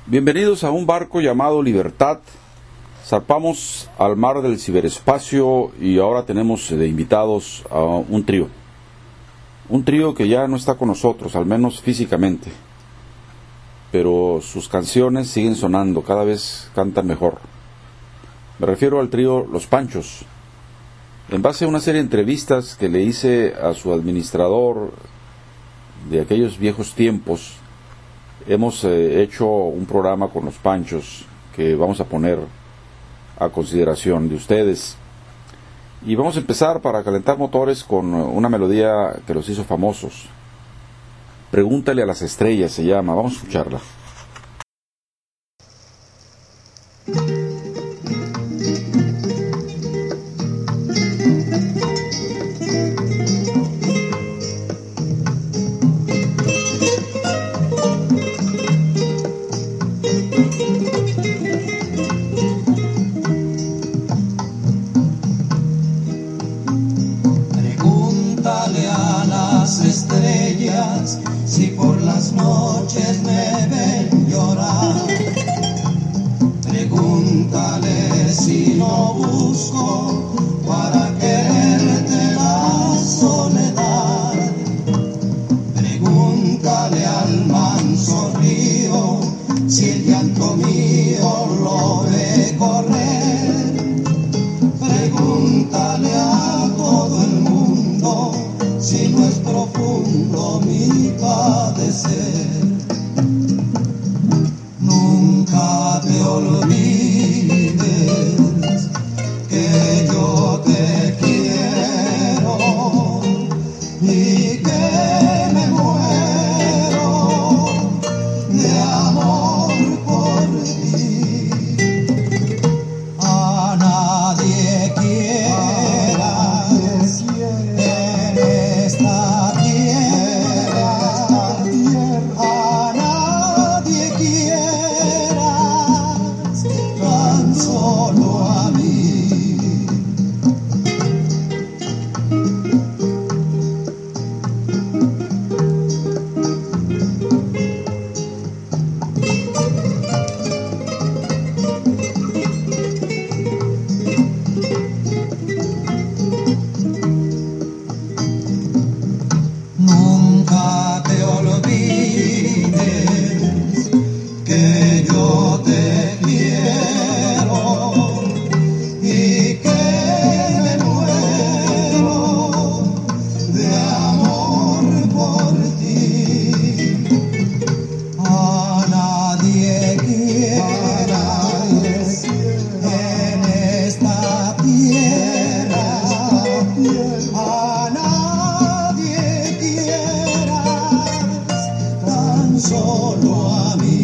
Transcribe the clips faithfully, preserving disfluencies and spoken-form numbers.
Bienvenidos a un barco llamado Libertad. Zarpamos al mar del ciberespacio y ahora tenemos de invitados a un trío. Un trío que ya no está con nosotros, al menos físicamente. Pero sus canciones siguen sonando, cada vez cantan mejor. Me refiero al trío Los Panchos. En base a una serie de entrevistas que le hice a su administrador de aquellos viejos tiempos, hemos eh, hecho un programa con Los Panchos que vamos a poner a consideración de ustedes. Y vamos a empezar para calentar motores con una melodía que los hizo famosos. Pregúntale a las estrellas se llama, vamos a escucharla. Si por las noches me ven llorar, pregúntale si no busco para quererte la soledad. Pregúntale al manso río si el llanto mío lo ve correr. Pregúntale a todo el mundo si no es profundo mi padecer. Nunca te olvides que yo te quiero y que me muero de amor por ti. A nadie quieras en esta tierra, a nadie quieras, tan solo a mí. Nunca te olvides que yo te quiero y que me muero de amor por ti. A nadie quieras en esta tierra, a nadie quieras, tan solo a mí.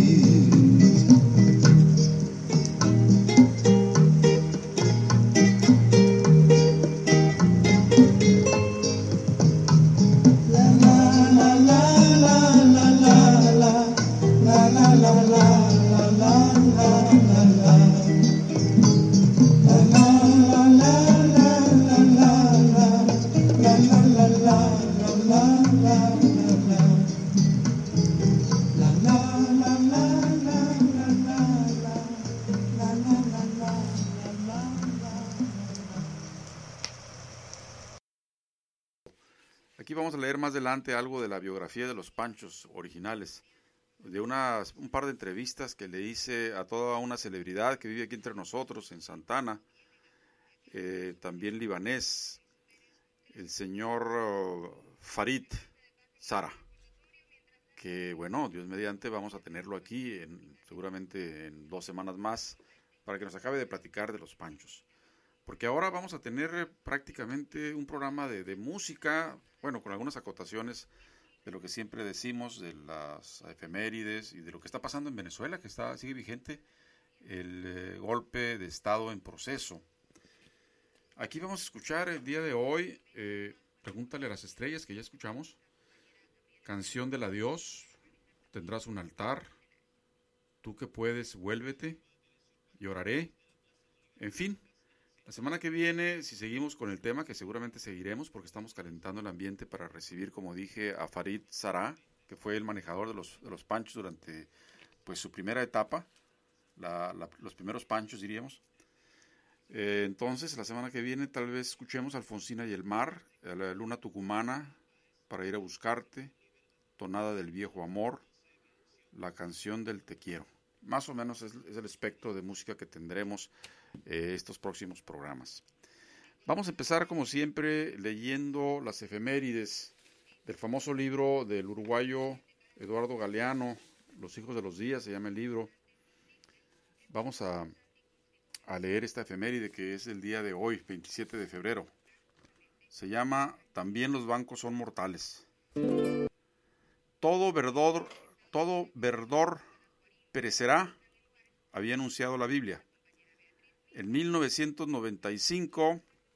La la la la la la la la la la la la la la la. Aquí vamos a leer más adelante algo de la biografía de los Panchos originales, de unas, un par de entrevistas que le hice a toda una celebridad que vive aquí entre nosotros, en Santana, eh, también libanés, el señor uh, Farid Sara, que bueno, Dios mediante vamos a tenerlo aquí en, seguramente en dos semanas más para que nos acabe de platicar de los Panchos. Porque ahora vamos a tener prácticamente un programa de, de música, bueno, con algunas acotaciones de lo que siempre decimos, de las efemérides y de lo que está pasando en Venezuela, que está sigue vigente el eh, golpe de Estado en proceso. Aquí vamos a escuchar el día de hoy, eh, Pregúntale a las estrellas, que ya escuchamos, Canción del Adiós, Tendrás un altar, Tú que puedes, vuélvete, Lloraré, en fin. La semana que viene, si seguimos con el tema, que seguramente seguiremos porque estamos calentando el ambiente para recibir, como dije, a Farid Sara, que fue el manejador de los, de los Panchos durante pues su primera etapa, la, la, los primeros panchos diríamos. Eh, entonces la semana que viene tal vez escuchemos Alfonsina y el mar, la luna tucumana, para ir a buscarte, tonada del viejo amor, la canción del te quiero. Más o menos es, es el espectro de música que tendremos eh, estos próximos programas. Vamos a empezar como siempre leyendo las efemérides del famoso libro del uruguayo Eduardo Galeano, Los hijos de los días se llama el libro. Vamos a, a leer esta efeméride que es el día de hoy, veintisiete de febrero. Se llama También los bancos son mortales. Todo verdor, todo verdor perecerá, había anunciado la Biblia. En mil novecientos noventa y cinco,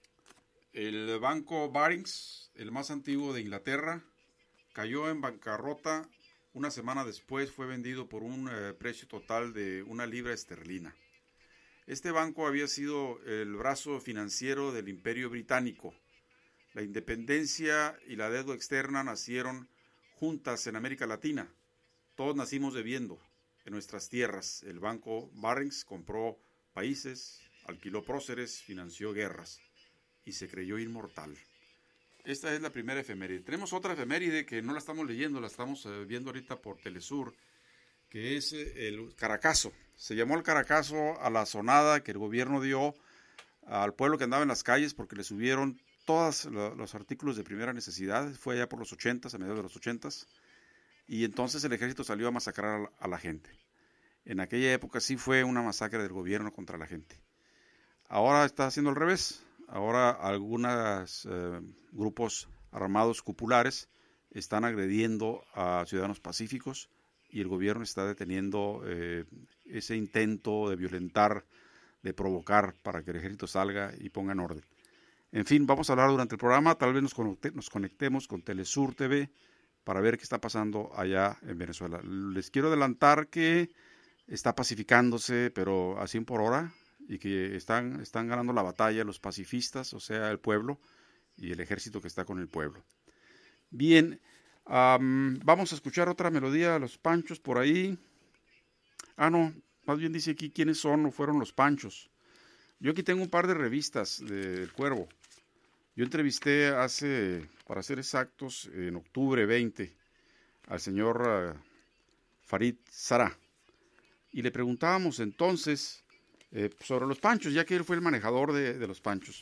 el banco Barings, el más antiguo de Inglaterra, cayó en bancarrota. Una semana después fue vendido por un eh, precio total de una libra esterlina. Este banco había sido el brazo financiero del Imperio Británico. La independencia y la deuda externa nacieron juntas en América Latina. Todos nacimos debiendo en nuestras tierras. El banco Barings compró países, alquiló próceres, financió guerras y se creyó inmortal. Esta es la primera efeméride. Tenemos otra efeméride que no la estamos leyendo, la estamos eh, viendo ahorita por Telesur, que es eh, el Caracazo. Se llamó el Caracazo a la sonada que el gobierno dio al pueblo que andaba en las calles porque le subieron todos los artículos de primera necesidad. Fue allá por los ochentas, a mediados de los ochentas, y entonces el ejército salió a masacrar a la, a la gente. En aquella época sí fue una masacre del gobierno contra la gente. Ahora está haciendo al revés. Ahora algunos eh, grupos armados cupulares están agrediendo a ciudadanos pacíficos y el gobierno está deteniendo eh, ese intento de violentar, de provocar para que el ejército salga y ponga en orden. En fin, vamos a hablar durante el programa, tal vez nos, conecte, nos conectemos con Telesur T V para ver qué está pasando allá en Venezuela. Les quiero adelantar que está pacificándose, pero a cien por hora, y que están, están ganando la batalla los pacifistas, o sea, el pueblo, y el ejército que está con el pueblo. Bien, um, vamos a escuchar otra melodía de los Panchos por ahí. Ah, no, más bien dice aquí quiénes son o fueron los Panchos. Yo aquí tengo un par de revistas del Cuervo. Yo entrevisté hace, para ser exactos, en octubre veinte, al señor uh, Farid Sara, y le preguntábamos entonces Eh, sobre los Panchos, ya que él fue el manejador de, de los Panchos.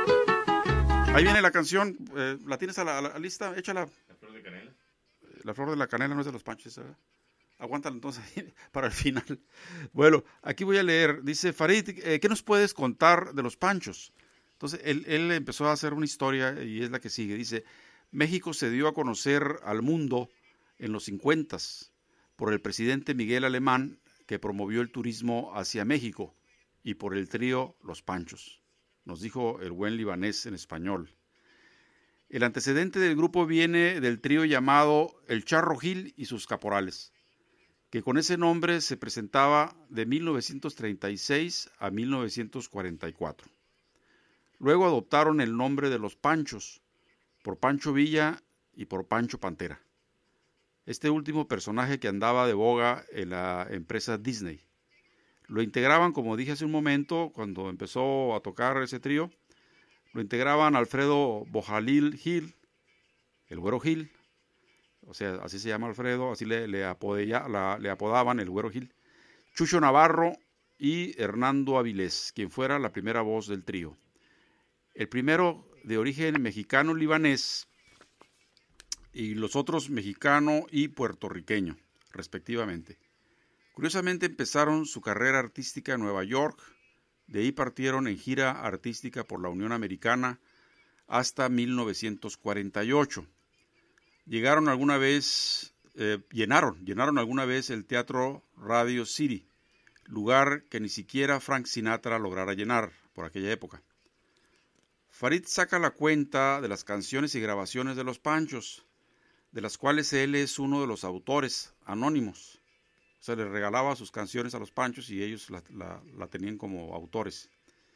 Ahí viene la canción, eh, ¿la tienes a la, a la lista? Échala. ¿La flor de canela? La flor de la canela no es de los Panchos, ¿sabes? Aguántala entonces para el final. Bueno, aquí voy a leer, dice Farid, eh, ¿qué nos puedes contar de los Panchos? Entonces, él, él empezó a hacer una historia y es la que sigue. Dice, México se dio a conocer al mundo en los cincuentas por el presidente Miguel Alemán, que promovió el turismo hacia México, y por el trío Los Panchos, nos dijo el buen libanés en español. El antecedente del grupo viene del trío llamado El Charro Gil y sus Caporales, que con ese nombre se presentaba de mil novecientos treinta y seis a mil novecientos cuarenta y cuatro. Luego adoptaron el nombre de Los Panchos, por Pancho Villa y por Pancho Pantera, este último personaje que andaba de boga en la empresa Disney. Lo integraban, como dije hace un momento, cuando empezó a tocar ese trío, lo integraban Alfredo Bojalil Gil, el Güero Gil, o sea, así se llama Alfredo, así le, le, apodella, la, le apodaban el Güero Gil, Chucho Navarro y Hernando Avilés, quien fuera la primera voz del trío. El primero de origen mexicano-libanés y los otros mexicano y puertorriqueño, respectivamente. Curiosamente empezaron su carrera artística en Nueva York, de ahí partieron en gira artística por la Unión Americana hasta mil novecientos cuarenta y ocho. Llegaron alguna vez, eh, llenaron, llenaron alguna vez el Teatro Radio City, lugar que ni siquiera Frank Sinatra lograra llenar por aquella época. Farid saca la cuenta de las canciones y grabaciones de los Panchos, de las cuales él es uno de los autores anónimos. O sea, le regalaba sus canciones a los Panchos y ellos la, la, la tenían como autores.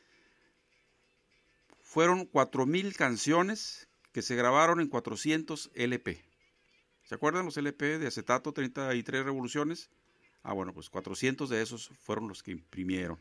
Fueron cuatro mil canciones que se grabaron en cuatrocientos L P. ¿Se acuerdan los L P de acetato, treinta y tres revoluciones? Ah, bueno, pues cuatrocientos de esos fueron los que imprimieron.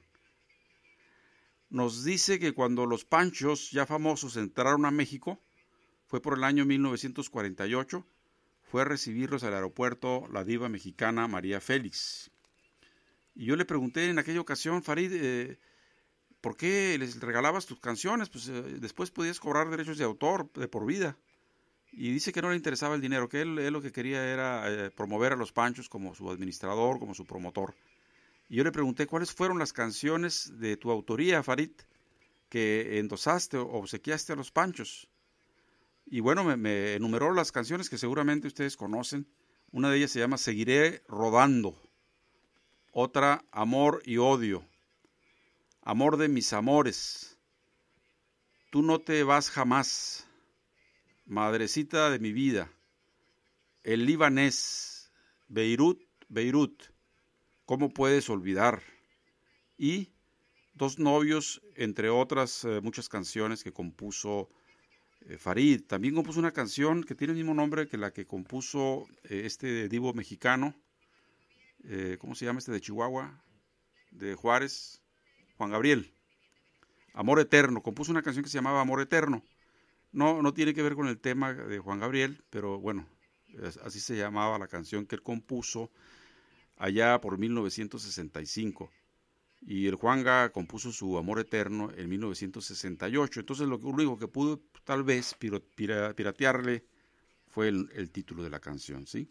Nos dice que cuando los Panchos, ya famosos, entraron a México, fue por el año mil novecientos cuarenta y ocho, fue a recibirlos al aeropuerto la diva mexicana María Félix. Y yo le pregunté en aquella ocasión, Farid, eh, ¿por qué les regalabas tus canciones? Pues eh, después podías cobrar derechos de autor de por vida. Y dice que no le interesaba el dinero, que él, él lo que quería era eh, promover a los Panchos como su administrador, como su promotor. Y yo le pregunté, ¿cuáles fueron las canciones de tu autoría, Farid, que endosaste o obsequiaste a los Panchos? Y bueno, me, me enumeró las canciones que seguramente ustedes conocen. Una de ellas se llama Seguiré Rodando. Otra, Amor y Odio. Amor de mis amores. Tú no te vas jamás. Madrecita de mi vida. El libanés. Beirut, Beirut. ¿Cómo puedes olvidar? Y Dos novios, entre otras eh, muchas canciones que compuso eh, Farid. También compuso una canción que tiene el mismo nombre que la que compuso eh, este divo mexicano. Eh, ¿Cómo se llama este de Chihuahua? De Juárez. Juan Gabriel. Amor Eterno. Compuso una canción que se llamaba Amor Eterno. No, no tiene que ver con el tema de Juan Gabriel, pero bueno, así se llamaba la canción que él compuso allá por mil novecientos sesenta y cinco. Y el Juanga compuso su Amor Eterno en mil novecientos sesenta y ocho. Entonces lo único que pudo tal vez piratearle fue el, el título de la canción, ¿sí?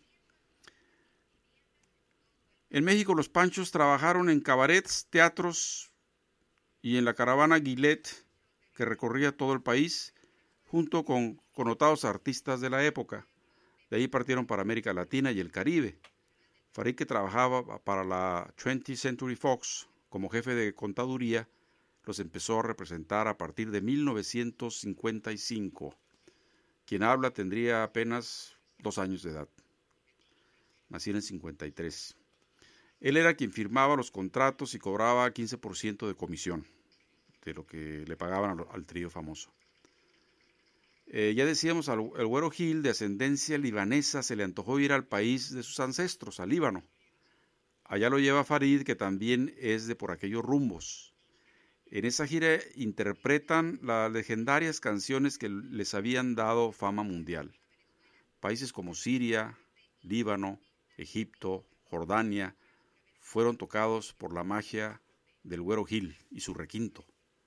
En México los Panchos trabajaron en cabarets, teatros y en la caravana Guilet, que recorría todo el país, junto con connotados artistas de la época. De ahí partieron para América Latina y el Caribe. Farid, que trabajaba para la twentieth Century Fox como jefe de contaduría, los empezó a representar a partir de mil novecientos cincuenta y cinco. Quien habla tendría apenas dos años de edad. Nací en el cincuenta y tres. Él era quien firmaba los contratos y cobraba quince por ciento de comisión de lo que le pagaban al, al trío famoso. Eh, ya decíamos, al el Güero Gil, de ascendencia libanesa, se le antojó ir al país de sus ancestros, al Líbano. Allá lo lleva Farid, que también es de por aquellos rumbos. En esa gira interpretan las legendarias canciones que les habían dado fama mundial. Países como Siria, Líbano, Egipto, Jordania, fueron tocados por la magia del Güero Gil y su requinto.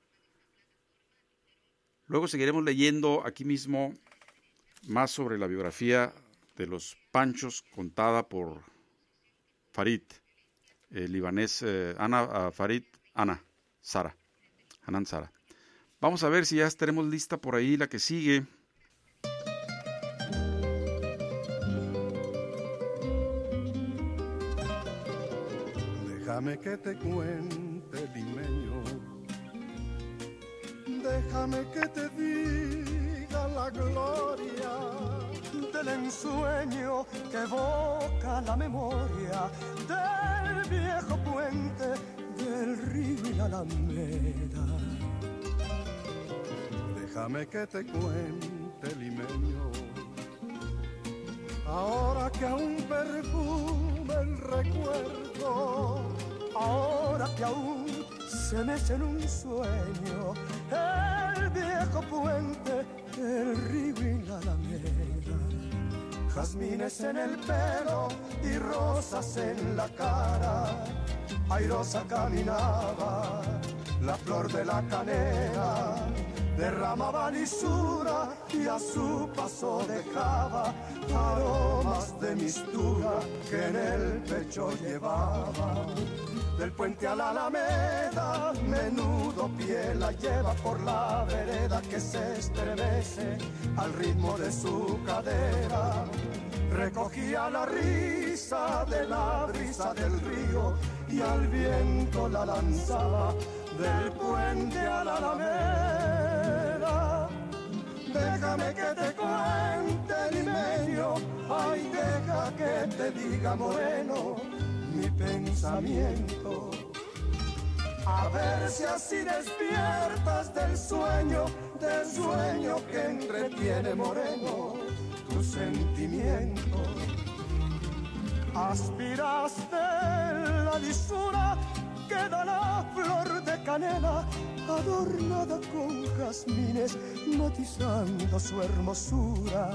Luego seguiremos leyendo aquí mismo más sobre la biografía de los Panchos contada por Farid, el libanés eh, Ana uh, Farid Ana Sara, Hanan Sara. Vamos a ver si ya tenemos lista por ahí la que sigue. Déjame que te cuente, limeño. Déjame que te diga la gloria del ensueño que evoca la memoria del viejo puente del río y la alameda. Déjame que te cuente, limeño, ahora que aún perfume el recuerdo, ahora que aún se mece en un sueño el viejo puente, el río y la alameda. Jazmines en el pelo y rosas en la cara, airosa caminaba la flor de la canela, derramaba lisura y a su paso dejaba aromas de mistura que en el pecho llevaba. Del puente a la alameda, menudo pie la lleva por la vereda que se estremece al ritmo de su cadera. Recogía la risa de la brisa del río y al viento la lanzaba del puente a la alameda. Déjame que te cuente, limeño, ay, deja que te diga, moreno, mi pensamiento. A ver si así despiertas del sueño, del sueño que entretiene, moreno, tu sentimiento. Aspiraste lisura queda la flor de canela adornada con jazmines matizando su hermosura.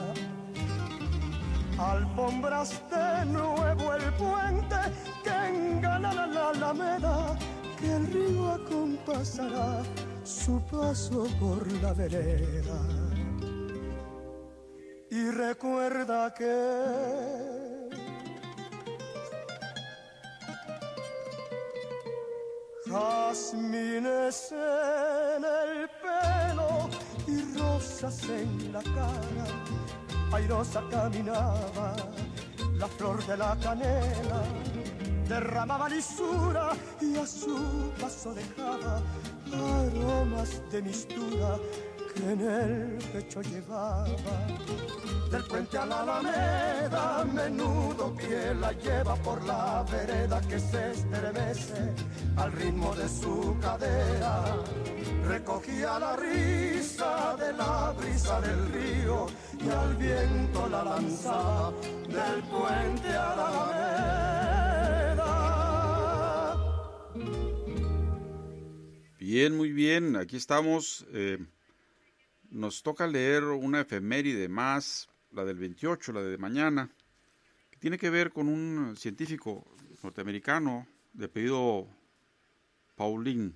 Alfombras de nuevo el puente que engalana la alameda, que el río acompasará su paso por la vereda. Y recuerda que jazmines en el pelo y rosas en la cara, airosa caminaba la flor de la canela, derramaba lisura y a su paso dejaba aromas de mistura que en el pecho llevaba. Del puente a la alameda, menudo pie la lleva por la vereda que se estremece al ritmo de su cadera. Recogía la risa de la brisa del río y al viento la lanzaba del puente a la alameda. Bien, muy bien, aquí estamos. Eh, nos toca leer una efeméride más, la del veintiocho, la de mañana, que tiene que ver con un científico norteamericano de apellido Pauling,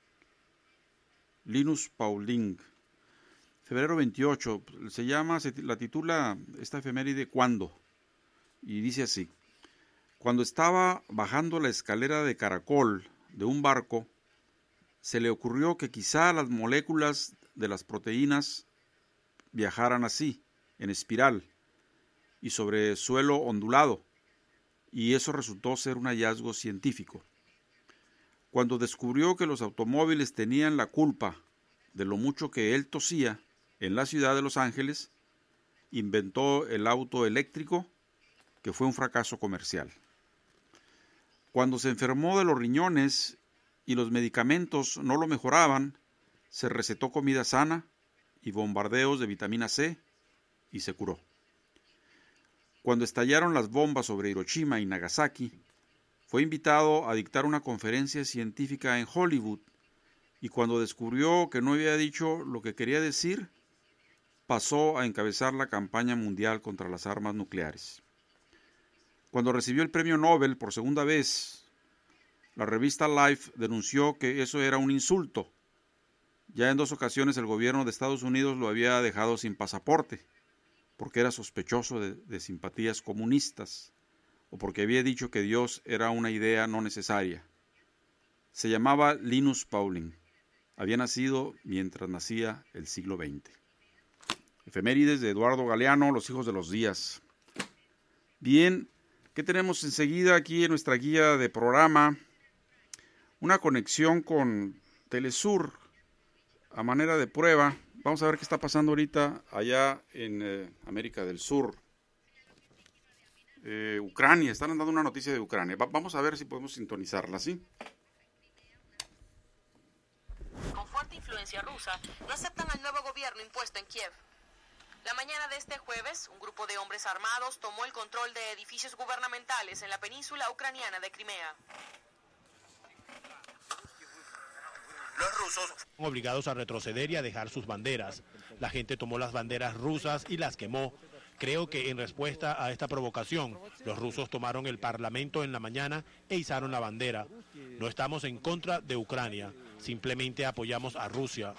Linus Pauling. Febrero veintiocho, se llama, se la titula esta efeméride ¿Cuándo? Y dice así: cuando estaba bajando la escalera de caracol de un barco, se le ocurrió que quizá las moléculas de las proteínas viajaran así, en espiral, y sobre suelo ondulado, y eso resultó ser un hallazgo científico. Cuando descubrió que los automóviles tenían la culpa de lo mucho que él tosía en la ciudad de Los Ángeles, inventó el auto eléctrico, que fue un fracaso comercial. Cuando se enfermó de los riñones y los medicamentos no lo mejoraban, se recetó comida sana y bombardeos de vitamina C y se curó. Cuando estallaron las bombas sobre Hiroshima y Nagasaki, fue invitado a dictar una conferencia científica en Hollywood, y cuando descubrió que no había dicho lo que quería decir, pasó a encabezar la campaña mundial contra las armas nucleares. Cuando recibió el premio Nobel por segunda vez, la revista Life denunció que eso era un insulto. Ya en dos ocasiones el gobierno de Estados Unidos lo había dejado sin pasaporte, porque era sospechoso de, de simpatías comunistas, o porque había dicho que Dios era una idea no necesaria. Se llamaba Linus Pauling. Había nacido mientras nacía el siglo veinte. Efemérides de Eduardo Galeano, Los hijos de los días. Bien, ¿qué tenemos enseguida aquí en nuestra guía de programa? Una conexión con Telesur a manera de prueba. Vamos a ver qué está pasando ahorita allá en eh, América del Sur. Eh, Ucrania, están dando una noticia de Ucrania. Va, vamos a ver si podemos sintonizarla, ¿sí? Con fuerte influencia rusa, no aceptan al nuevo gobierno impuesto en Kiev. La mañana de este jueves, un grupo de hombres armados tomó el control de edificios gubernamentales en la península ucraniana de Crimea. Los rusos fueron obligados a retroceder y a dejar sus banderas. La gente tomó las banderas rusas y las quemó. Creo que en respuesta a esta provocación, los rusos tomaron el parlamento en la mañana e izaron la bandera. No estamos en contra de Ucrania, simplemente apoyamos a Rusia.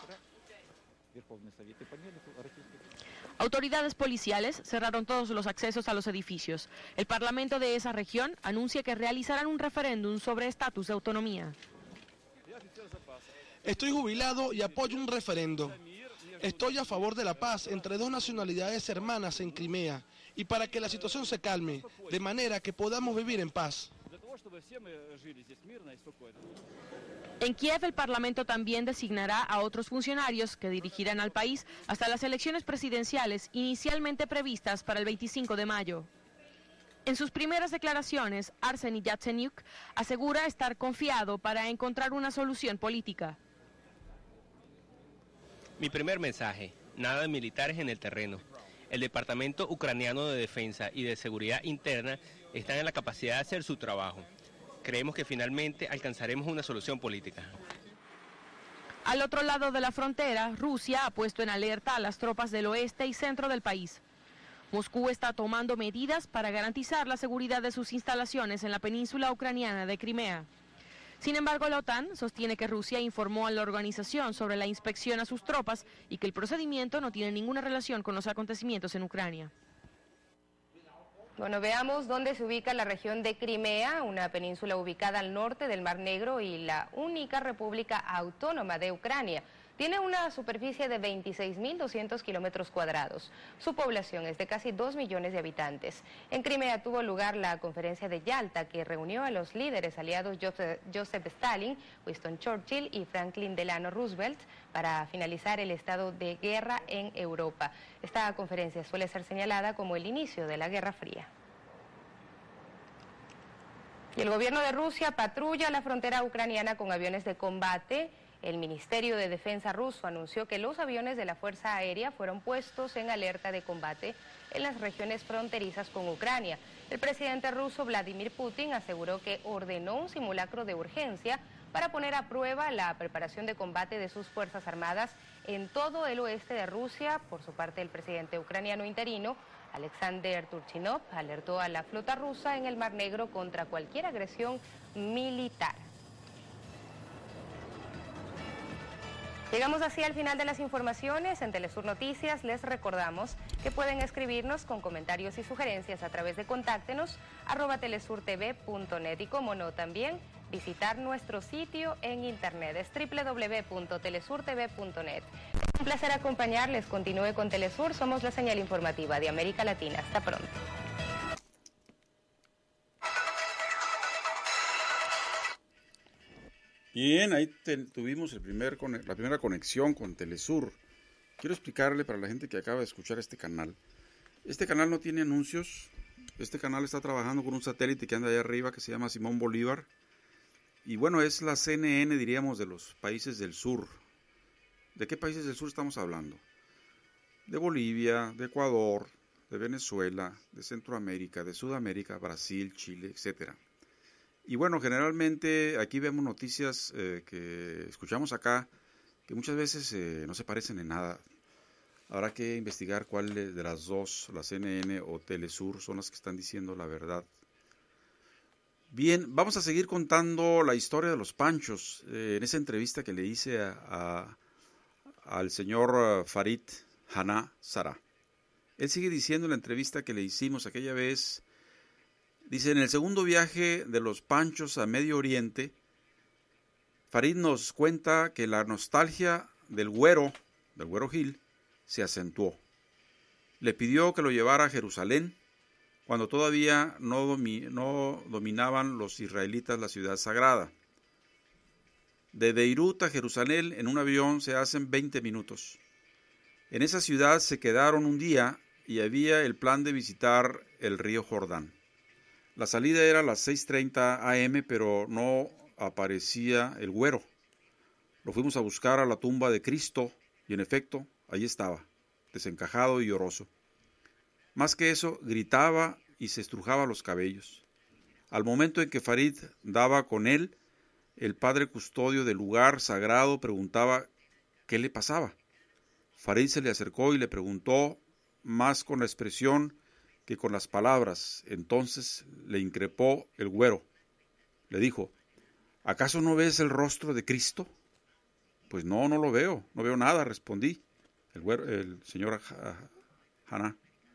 Autoridades policiales cerraron todos los accesos a los edificios. El parlamento de esa región anuncia que realizarán un referéndum sobre estatus de autonomía. Estoy jubilado y apoyo un referendo. Estoy a favor de la paz entre dos nacionalidades hermanas en Crimea y para que la situación se calme, de manera que podamos vivir en paz. En Kiev, el Parlamento también designará a otros funcionarios que dirigirán al país hasta las elecciones presidenciales inicialmente previstas para el veinticinco de mayo. En sus primeras declaraciones, Arseniy Yatsenyuk asegura estar confiado para encontrar una solución política. Mi primer mensaje, nada de militares en el terreno. El Departamento Ucraniano de Defensa y de Seguridad Interna están en la capacidad de hacer su trabajo. creemos que finalmente alcanzaremos una solución política. Al otro lado de la frontera, Rusia ha puesto en alerta a las tropas del oeste y centro del país. Moscú está tomando medidas para garantizar la seguridad de sus instalaciones en la península ucraniana de Crimea. Sin embargo, la OTAN sostiene que Rusia informó a la organización sobre la inspección a sus tropas y que el procedimiento no tiene ninguna relación con los acontecimientos en Ucrania. Bueno, veamos dónde se ubica la región de Crimea, una península ubicada al norte del Mar Negro y la única república autónoma de Ucrania. Tiene una superficie de veintiséis mil doscientos kilómetros cuadrados. Su población es de casi dos millones de habitantes. En Crimea tuvo lugar la conferencia de Yalta, que reunió a los líderes aliados Joseph Stalin, Winston Churchill y Franklin Delano Roosevelt para finalizar el estado de guerra en Europa. Esta conferencia suele ser señalada como el inicio de la Guerra Fría. Y el gobierno de Rusia patrulla la frontera ucraniana con aviones de combate. El Ministerio de Defensa ruso anunció que los aviones de la Fuerza Aérea fueron puestos en alerta de combate en las regiones fronterizas con Ucrania. El presidente ruso Vladimir Putin aseguró que ordenó un simulacro de urgencia para poner a prueba la preparación de combate de sus Fuerzas Armadas en todo el oeste de Rusia. Por su parte, el presidente ucraniano interino, Alexander Turchinov, alertó a la flota rusa en el Mar Negro contra cualquier agresión militar. Llegamos así al final de las informaciones. En Telesur Noticias les recordamos que pueden escribirnos con comentarios y sugerencias a través de contáctenos arroba telesurtv punto net y como no también visitar nuestro sitio en internet, es doble u doble u doble u punto telesurtv punto net. Un placer acompañarles, continúe con Telesur, somos la señal informativa de América Latina. Hasta pronto. Bien, ahí te, tuvimos el primer, la primera conexión con Telesur. Quiero explicarle para la gente que acaba de escuchar este canal. Este canal no tiene anuncios. Este canal está trabajando con un satélite que anda allá arriba que se llama Simón Bolívar. Y bueno, es la C N N, diríamos, de los países del sur. ¿De qué países del sur estamos hablando? De Bolivia, de Ecuador, de Venezuela, de Centroamérica, de Sudamérica, Brasil, Chile, etcétera. Y bueno, generalmente aquí vemos noticias eh, que escuchamos acá que muchas veces eh, no se parecen en nada. Habrá que investigar cuál de las dos, la C N N o Telesur, son las que están diciendo la verdad. Bien, vamos a seguir contando la historia de los Panchos. Eh, en esa entrevista que le hice a, a, al señor Farid Hanna Sara. Él sigue diciendo en la entrevista que le hicimos aquella vez. Dice, en el segundo viaje de los Panchos a Medio Oriente, Farid nos cuenta que la nostalgia del güero, del güero Gil, se acentuó. Le pidió que lo llevara a Jerusalén, cuando todavía no, domi- no dominaban los israelitas la ciudad sagrada. De Beirut a Jerusalén en un avión se hacen veinte minutos. En esa ciudad se quedaron un día y había el plan de visitar el río Jordán. La salida era a las seis treinta a eme, pero no aparecía el güero. Lo fuimos a buscar a la tumba de Cristo y en efecto, allí estaba, desencajado y lloroso. Más que eso, gritaba y se estrujaba los cabellos. Al momento en que Farid daba con él, el padre custodio del lugar sagrado preguntaba qué le pasaba. Farid se le acercó y le preguntó, más con la expresión que con las palabras. Entonces le increpó el güero. Le dijo, ¿acaso no ves el rostro de Cristo? Pues no, no lo veo, no veo nada, respondí. El, güero, el señor Hanna.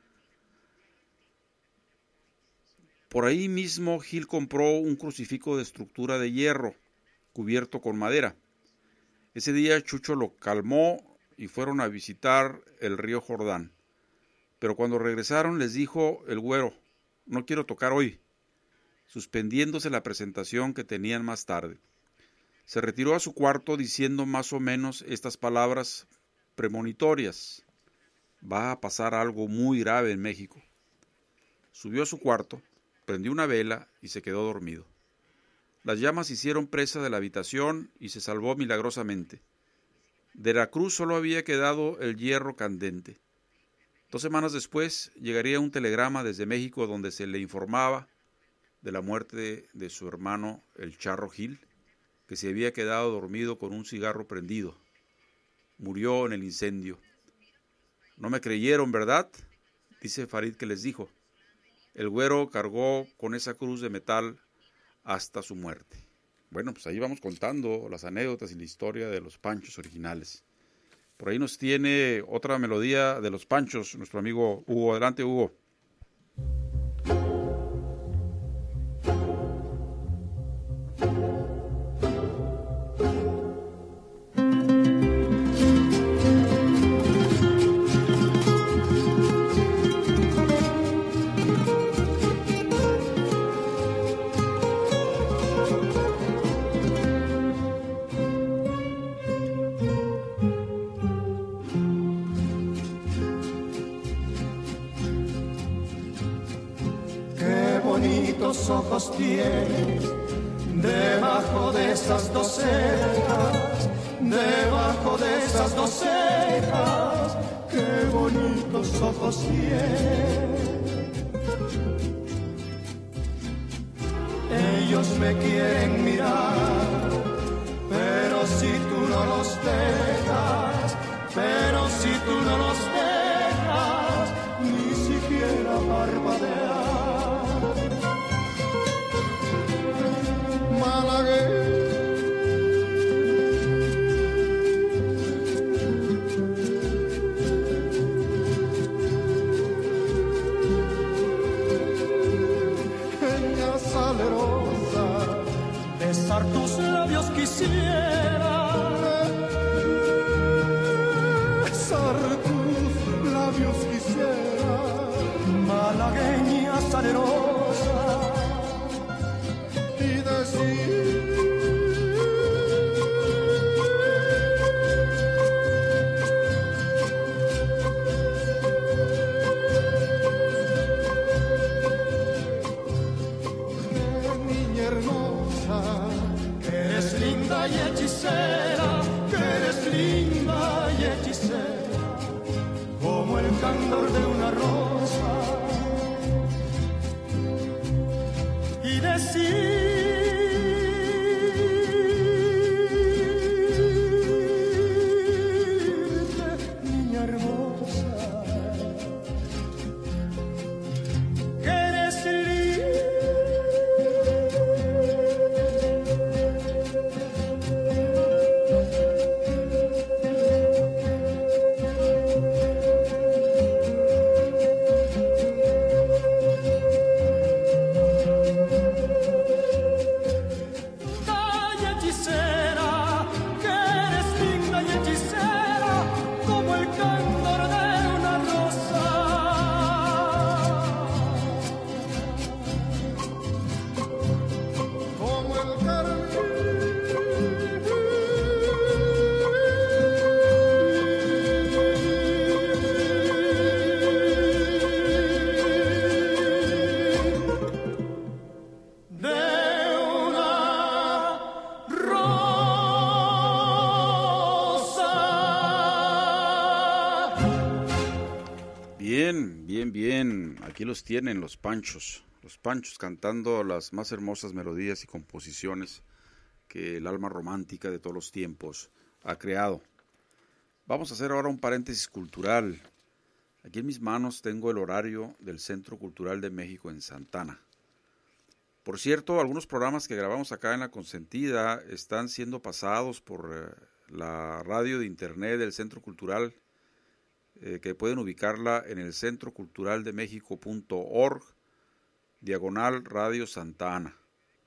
Por ahí mismo Gil compró un crucifijo de estructura de hierro, cubierto con madera. Ese día Chucho lo calmó y fueron a visitar el río Jordán. Pero cuando regresaron les dijo el güero, no quiero tocar hoy, suspendiéndose la presentación que tenían más tarde. Se retiró a su cuarto diciendo más o menos estas palabras premonitorias. Va a pasar algo muy grave en México. Subió a su cuarto, prendió una vela y se quedó dormido. Las llamas hicieron presa de la habitación y se salvó milagrosamente. De la cruz solo había quedado el hierro candente. Dos semanas después llegaría un telegrama desde México donde se le informaba de la muerte de su hermano, el Charro Gil, que se había quedado dormido con un cigarro prendido. Murió en el incendio. No me creyeron, ¿verdad? Dice Farid que les dijo. El güero cargó con esa cruz de metal hasta su muerte. Bueno, pues ahí vamos contando las anécdotas y la historia de los Panchos originales. Por ahí nos tiene otra melodía de los Panchos, nuestro amigo Hugo. Adelante, Hugo. Ojos tienes debajo de esas dos cejas, debajo de esas dos cejas, qué bonitos ojos tienes. Ellos me quieren mirar, pero si tú no los dejas, pero si tú no los dejas, ni siquiera parpadear. Malagueña salerosa, besar tus labios quisiera, besar tus labios quisiera, malagueña salerosa, y decir y hechicera, que eres linda y hechicera, como el candor de una rosa, y decirte, niña hermosa, que eres linda. Bien, bien, bien. Aquí los tienen los Panchos. Los Panchos cantando las más hermosas melodías y composiciones que el alma romántica de todos los tiempos ha creado. Vamos a hacer ahora un paréntesis cultural. Aquí en mis manos tengo el horario del Centro Cultural de México en Santana. Por cierto, algunos programas que grabamos acá en La Consentida están siendo pasados por eh, la radio de internet del Centro Cultural, eh, que pueden ubicarla en el centro cultural de méxico punto org, diagonal Radio Santa Ana.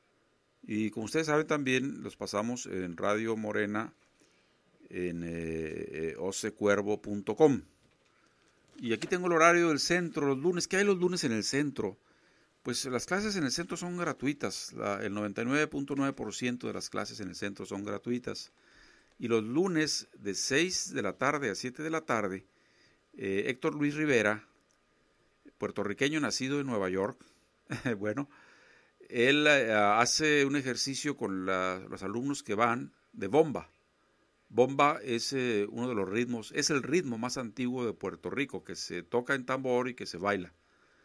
Y como ustedes saben también los pasamos en Radio Morena, en eh, eh, ocecuervo punto com. Y aquí tengo el horario del centro, los lunes. ¿Qué hay los lunes en el centro? Pues las clases en el centro son gratuitas. La, el noventa y nueve punto nueve por ciento de las clases en el centro son gratuitas. Y los lunes de seis de la tarde a siete de la tarde, eh, Héctor Luis Rivera, puertorriqueño nacido en Nueva York, bueno, él eh, hace un ejercicio con la, los alumnos que van de bomba. Bomba es eh, uno de los ritmos, es el ritmo más antiguo de Puerto Rico, que se toca en tambor y que se baila.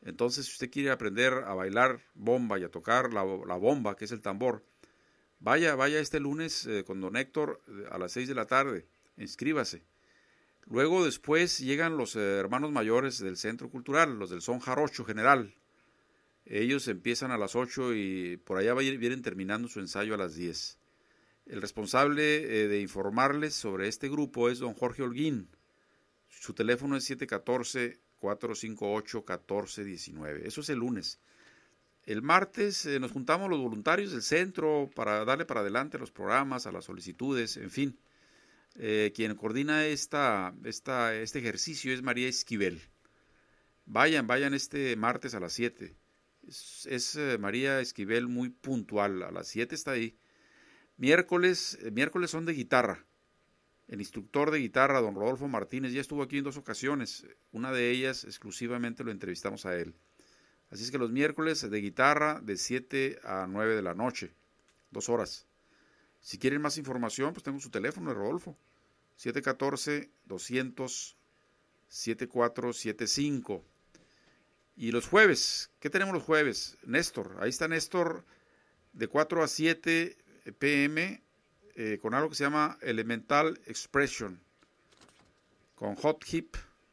Entonces, si usted quiere aprender a bailar bomba y a tocar la, la bomba, que es el tambor, vaya, vaya este lunes eh, con don Héctor eh, a las seis de la tarde, inscríbase. Luego después llegan los eh, hermanos mayores del Centro Cultural, los del Son Jarocho General. Ellos empiezan a las ocho y por allá vienen terminando su ensayo a las diez. El responsable eh, de informarles sobre este grupo es don Jorge Holguín. Su teléfono es siete uno cuatro, cuatro cinco ocho, uno cuatro uno nueve. Eso es el lunes. El martes eh, nos juntamos los voluntarios del centro para darle para adelante a los programas, a las solicitudes, en fin. Eh, quien coordina esta, esta, este ejercicio es María Esquivel. Vayan, vayan este martes a las siete. Es, es eh, María Esquivel muy puntual, a las siete está ahí. Miércoles, eh, miércoles son de guitarra. El instructor de guitarra, don Rodolfo Martínez, ya estuvo aquí en dos ocasiones. Una de ellas exclusivamente lo entrevistamos a él. Así es que los miércoles de guitarra de siete a nueve de la noche, dos horas. Si quieren más información, pues tengo su teléfono de Rodolfo, siete uno cuatro, doscientos, setenta y cuatro setenta y cinco. Y los jueves, ¿qué tenemos los jueves? Néstor, ahí está Néstor, de cuatro a siete pe eme, eh, con algo que se llama Elemental Expression, con Hot Hip.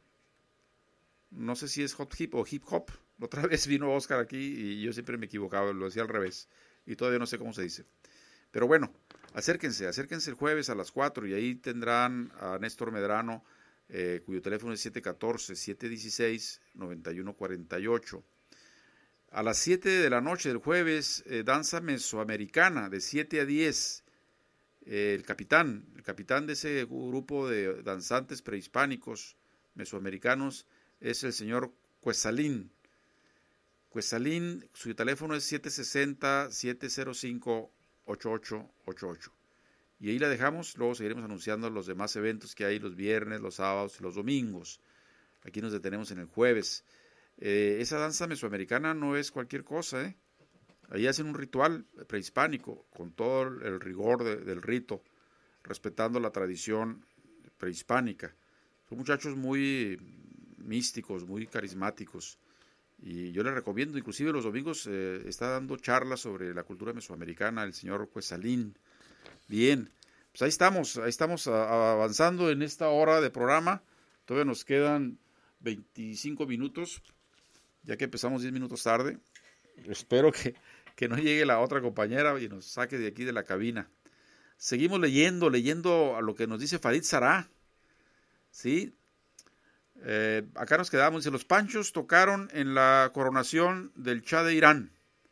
No sé si es Hot Hip o Hip Hop. La otra vez vino Oscar aquí y yo siempre me equivocaba, lo decía al revés, y todavía no sé cómo se dice. Pero bueno, acérquense, acérquense el jueves a las cuatro y ahí tendrán a Néstor Medrano, eh, cuyo teléfono es siete uno cuatro, siete uno seis, nueve uno cuatro ocho. A las siete de la noche del jueves, eh, danza mesoamericana, de siete a diez. Eh, el capitán, el capitán de ese grupo de danzantes prehispánicos mesoamericanos es el señor Cuesalín. Cuesalín, su teléfono es siete seis cero, siete cero cinco, ocho ocho ocho ocho. Y ahí la dejamos, luego seguiremos anunciando los demás eventos que hay los viernes, los sábados y los domingos. Aquí nos detenemos en el jueves. Eh, esa danza mesoamericana no es cualquier cosa, ¿eh? Ahí hacen un ritual prehispánico con todo el rigor de, del rito, respetando la tradición prehispánica. Son muchachos muy místicos, muy carismáticos. Y yo les recomiendo, inclusive los domingos eh, está dando charlas sobre la cultura mesoamericana el señor Cuesalín. Bien, pues ahí estamos, ahí estamos a, a avanzando en esta hora de programa. Todavía nos quedan veinticinco minutos, ya que empezamos diez minutos tarde. Espero que, que no llegue la otra compañera y nos saque de aquí de la cabina. Seguimos leyendo, leyendo a lo que nos dice Farid Sará. ¿Sí? Eh, acá nos quedamos, dice, los Panchos tocaron en la coronación del Shah de Irán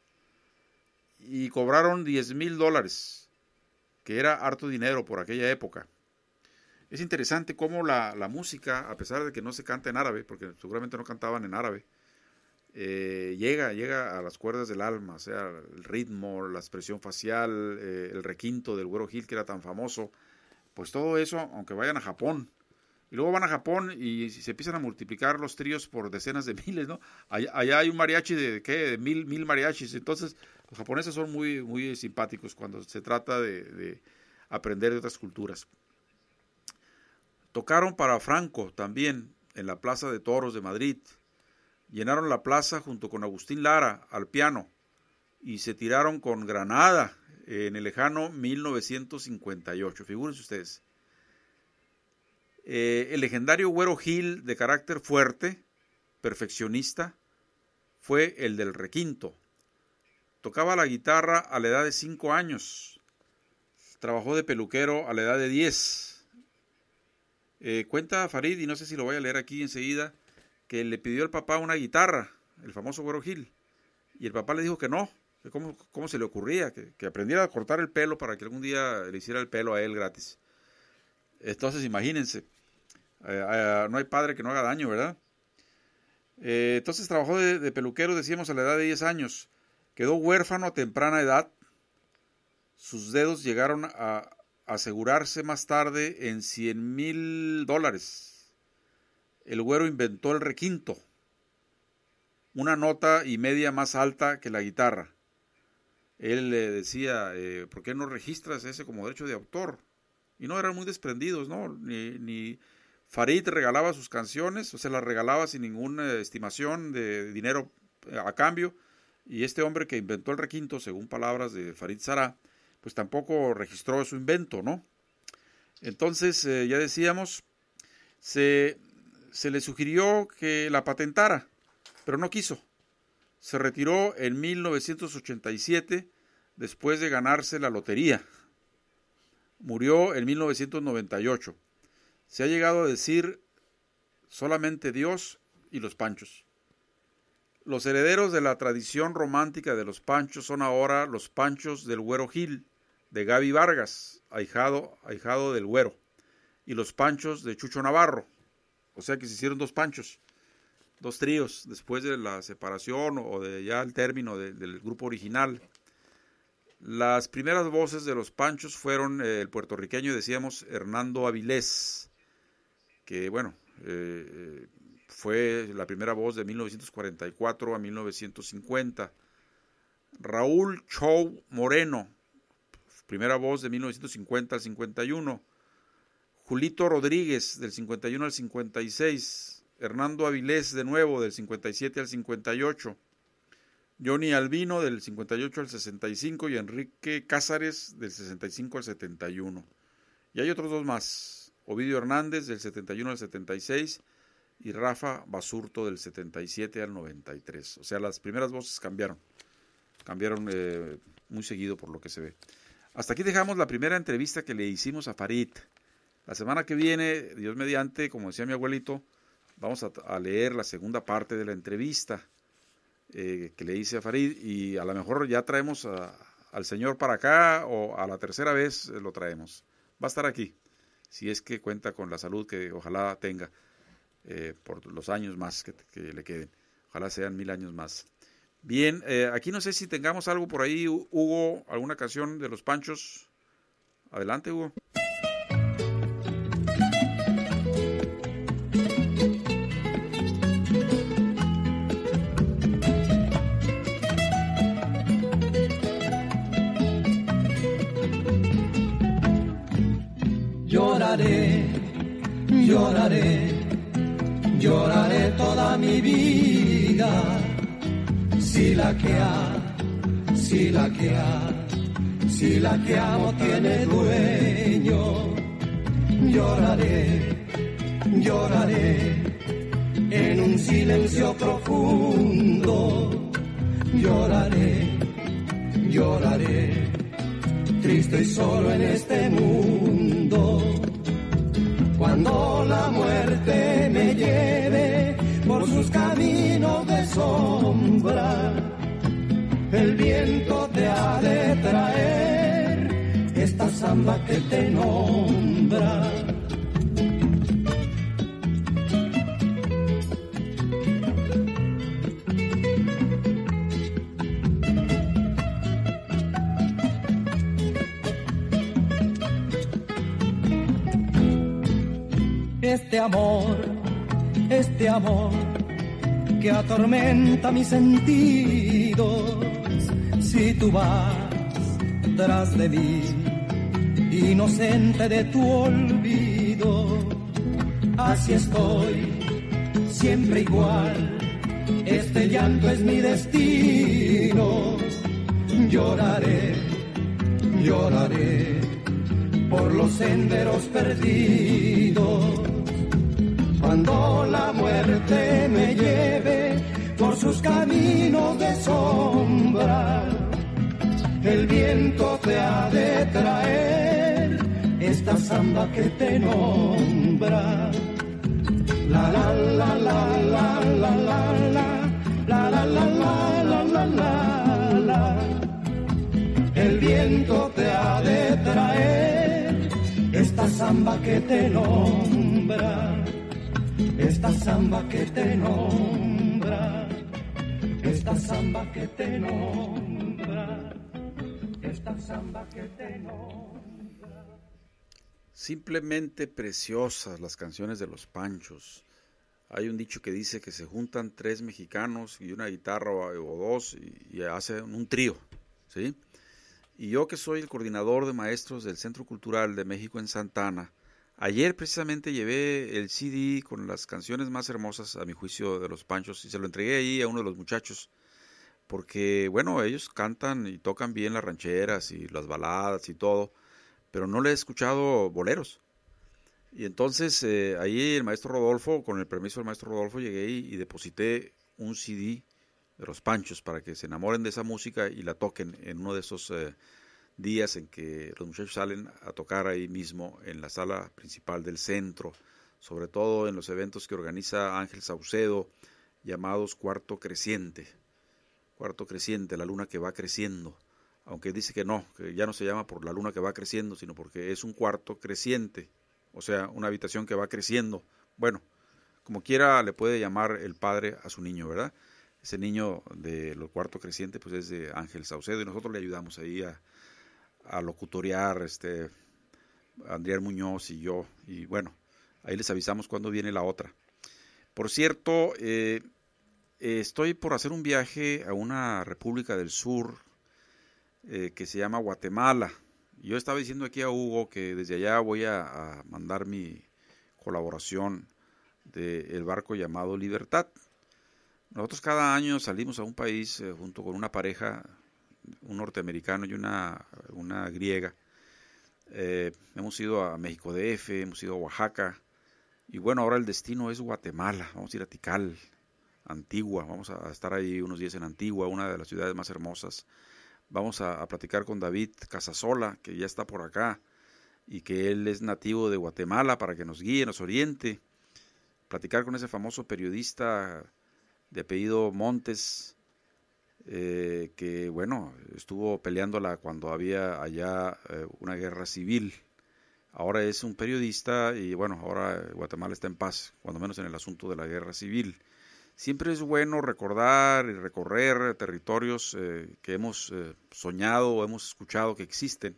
y cobraron diez mil dólares, que era harto dinero por aquella época. Es interesante cómo la, la música, a pesar de que no se canta en árabe, porque seguramente no cantaban en árabe, eh, llega, llega a las cuerdas del alma, o sea, el ritmo, la expresión facial, eh, el requinto del Güero Gil que era tan famoso, pues todo eso, aunque vayan a Japón, y luego van a Japón y se empiezan a multiplicar los tríos por decenas de miles, ¿no? Allá, allá hay un mariachi de, ¿qué? De mil, mil mariachis. Entonces, los japoneses son muy, muy simpáticos cuando se trata de, de aprender de otras culturas. Tocaron para Franco también en la Plaza de Toros de Madrid. Llenaron la plaza junto con Agustín Lara al piano y se tiraron con Granada en el lejano mil novecientos cincuenta y ocho. Figúrense ustedes. Eh, el legendario Güero Gil, de carácter fuerte, perfeccionista, fue el del requinto. Tocaba la guitarra a la edad de cinco años. Trabajó de peluquero a la edad de diez. Eh, cuenta Farid, y no sé si lo voy a leer aquí enseguida, que le pidió al papá una guitarra, el famoso Güero Gil, y el papá le dijo que no, que cómo, cómo se le ocurría, que, que aprendiera a cortar el pelo para que algún día le hiciera el pelo a él gratis. Entonces, imagínense, eh, eh, no hay padre que no haga daño, ¿verdad? Eh, entonces trabajó de, de peluquero, decíamos, a la edad de diez años. Quedó huérfano a temprana edad. Sus dedos llegaron a asegurarse más tarde en cien mil dólares. El Güero inventó el requinto, una nota y media más alta que la guitarra. Él le decía, eh, ¿por qué no registras ese como derecho de autor? Y no eran muy desprendidos, ¿no? Ni, ni Farid regalaba sus canciones, o sea, las regalaba sin ninguna estimación de dinero a cambio, y este hombre que inventó el requinto, según palabras de Farid Sará, pues tampoco registró su invento, ¿no? Entonces, eh, ya decíamos, se, se le sugirió que la patentara, pero no quiso. Se retiró en mil novecientos ochenta y siete después de ganarse la lotería. Murió en mil novecientos noventa y ocho. Se ha llegado a decir solamente Dios y los Panchos. Los herederos de la tradición romántica de los Panchos son ahora los Panchos del Güero Gil, de Gaby Vargas, ahijado, ahijado del Güero, y los Panchos de Chucho Navarro. O sea que se hicieron dos Panchos, dos tríos, después de la separación o de ya el término de, del grupo original. Las primeras voces de los Panchos fueron eh, el puertorriqueño, decíamos, Hernando Avilés, que bueno, eh, fue la primera voz de mil novecientos cuarenta y cuatro a mil novecientos cincuenta. Raúl Chou Moreno, primera voz de mil novecientos cincuenta al cincuenta y uno. Julito Rodríguez, del cincuenta y uno al cincuenta y seis. Hernando Avilés, de nuevo, del cincuenta y siete al cincuenta y ocho. Johnny Albino, del cincuenta y ocho al sesenta y cinco. Y Enrique Cázares, del sesenta y cinco al setenta y uno. Y hay otros dos más. Ovidio Hernández, del setenta y uno al setenta y seis. Y Rafa Basurto, del setenta y siete al noventa y tres. O sea, las primeras voces cambiaron. Cambiaron eh, muy seguido por lo que se ve. Hasta aquí dejamos la primera entrevista que le hicimos a Farid. La semana que viene, Dios mediante, como decía mi abuelito, vamos a, a leer la segunda parte de la entrevista eh, que le hice a Farid, y a lo mejor ya traemos a, al señor para acá, o a la tercera vez lo traemos. Va a estar aquí, si es que cuenta con la salud que ojalá tenga eh, por los años más que, que le queden. Ojalá sean mil años más. Bien, eh, aquí no sé si tengamos algo por ahí, Hugo, alguna canción de los Panchos. Adelante, Hugo. Lloraré, lloraré, lloraré toda mi vida. Si la que ha, si la que ha, si la que amo tiene dueño, lloraré, lloraré en un silencio profundo, lloraré, lloraré, triste y solo en este mundo. Cuando la muerte me lleve por sus caminos de sombra, el viento te ha de traer esta samba que te nombra. Este amor, este amor que atormenta mis sentidos, si tú vas tras de mí, inocente de tu olvido, así estoy, siempre igual, este llanto es mi destino, lloraré, lloraré por los senderos perdidos. Cuando la muerte me lleve por sus caminos de sombra, el viento te ha de traer esta samba que te nombra. La la la la la la la la la la la la la la la. El viento te ha de traer esta samba que te nombra. Esta samba que te nombra, esta samba que te nombra, esta samba que te nombra. Simplemente preciosas las canciones de los Panchos. Hay un dicho que dice que se juntan tres mexicanos y una guitarra o, o dos y, y hacen un trío, ¿sí? Y yo, que soy el coordinador de maestros del Centro Cultural de México en Santa Ana, Ayer precisamente llevé el C D con las canciones más hermosas, a mi juicio, de los Panchos, y se lo entregué ahí a uno de los muchachos, porque, bueno, ellos cantan y tocan bien las rancheras y las baladas y todo, pero no le he escuchado boleros. Y entonces eh, ahí el maestro Rodolfo, con el permiso del maestro Rodolfo, llegué y, y deposité un C D de los Panchos para que se enamoren de esa música y la toquen en uno de esos eh, días en que los muchachos salen a tocar ahí mismo en la sala principal del centro, sobre todo en los eventos que organiza Ángel Saucedo, llamados Cuarto Creciente. Cuarto Creciente, la luna que va creciendo, aunque dice que no, que ya no se llama por la luna que va creciendo, sino porque es un cuarto creciente, o sea, una habitación que va creciendo. Bueno, como quiera le puede llamar el padre a su niño, ¿verdad? Ese niño de los Cuarto Creciente pues es de Ángel Saucedo y nosotros le ayudamos ahí a, a locutorear, este, Andrián Muñoz y yo, y bueno, ahí les avisamos cuándo viene la otra. Por cierto, eh, estoy por hacer un viaje a una república del sur eh, que se llama Guatemala. Yo estaba diciendo aquí a Hugo que desde allá voy a, a mandar mi colaboración del barco llamado Libertad. Nosotros cada año salimos a un país eh, junto con una pareja, un norteamericano y una, una griega. Eh, hemos ido a México D F, hemos ido a Oaxaca, y bueno, ahora el destino es Guatemala. Vamos a ir a Tikal, Antigua, vamos a estar ahí unos días en Antigua, una de las ciudades más hermosas. Vamos a, a platicar con David Casasola, que ya está por acá, y que él es nativo de Guatemala, para que nos guíe, nos oriente. Platicar con ese famoso periodista de apellido Montes, eh, que bueno, estuvo peleándola cuando había allá eh, una guerra civil. Ahora es un periodista y bueno, ahora Guatemala está en paz, cuando menos en el asunto de la guerra civil. Siempre es bueno recordar y recorrer territorios eh, que hemos eh, soñado o hemos escuchado que existen.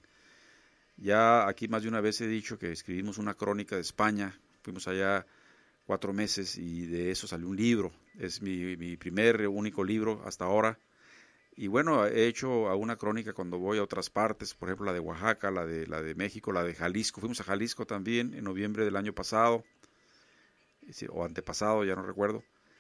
Ya aquí más de una vez he dicho que escribimos una crónica de España, fuimos allá cuatro meses y de eso salió un libro. Es mi, mi primer único libro hasta ahora. Y bueno, he hecho una crónica cuando voy a otras partes, por ejemplo la de Oaxaca, la de, la de México, la de Jalisco. Fuimos a Jalisco también en noviembre del año pasado, o antepasado, ya no recuerdo.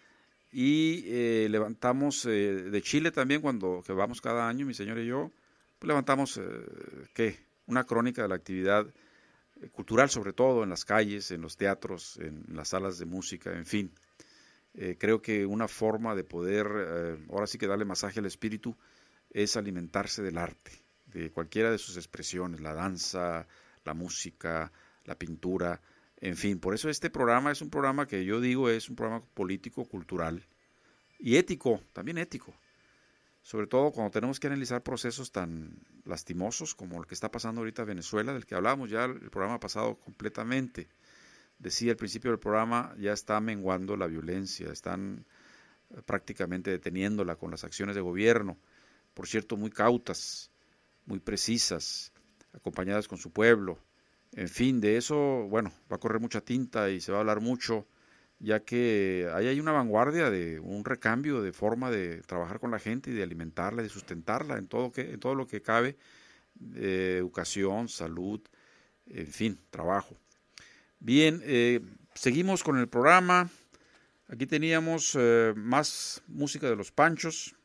Y eh, levantamos eh, de Chile también, cuando que vamos cada año, mi señor y yo, pues levantamos, eh, ¿qué? Una crónica de la actividad cultural, sobre todo en las calles, en los teatros, en las salas de música, en fin. Eh, creo que una forma de poder, eh, ahora sí que darle masaje al espíritu, es alimentarse del arte, de cualquiera de sus expresiones, la danza, la música, la pintura, en fin. Por eso este programa es un programa que yo digo es un programa político, cultural y ético, también ético. Sobre todo cuando tenemos que analizar procesos tan lastimosos como el que está pasando ahorita en Venezuela, del que hablábamos ya el programa pasado completamente. Decía al principio del programa, ya está menguando la violencia, están prácticamente deteniéndola con las acciones de gobierno, por cierto, muy cautas, muy precisas, acompañadas con su pueblo. En fin, de eso, bueno, va a correr mucha tinta y se va a hablar mucho, ya que ahí hay una vanguardia de un recambio de forma de trabajar con la gente y de alimentarla, de sustentarla en todo, que, en todo lo que cabe, eh, educación, salud, en fin, trabajo. Bien, eh, seguimos con el programa. Aquí teníamos eh, más música de los Panchos.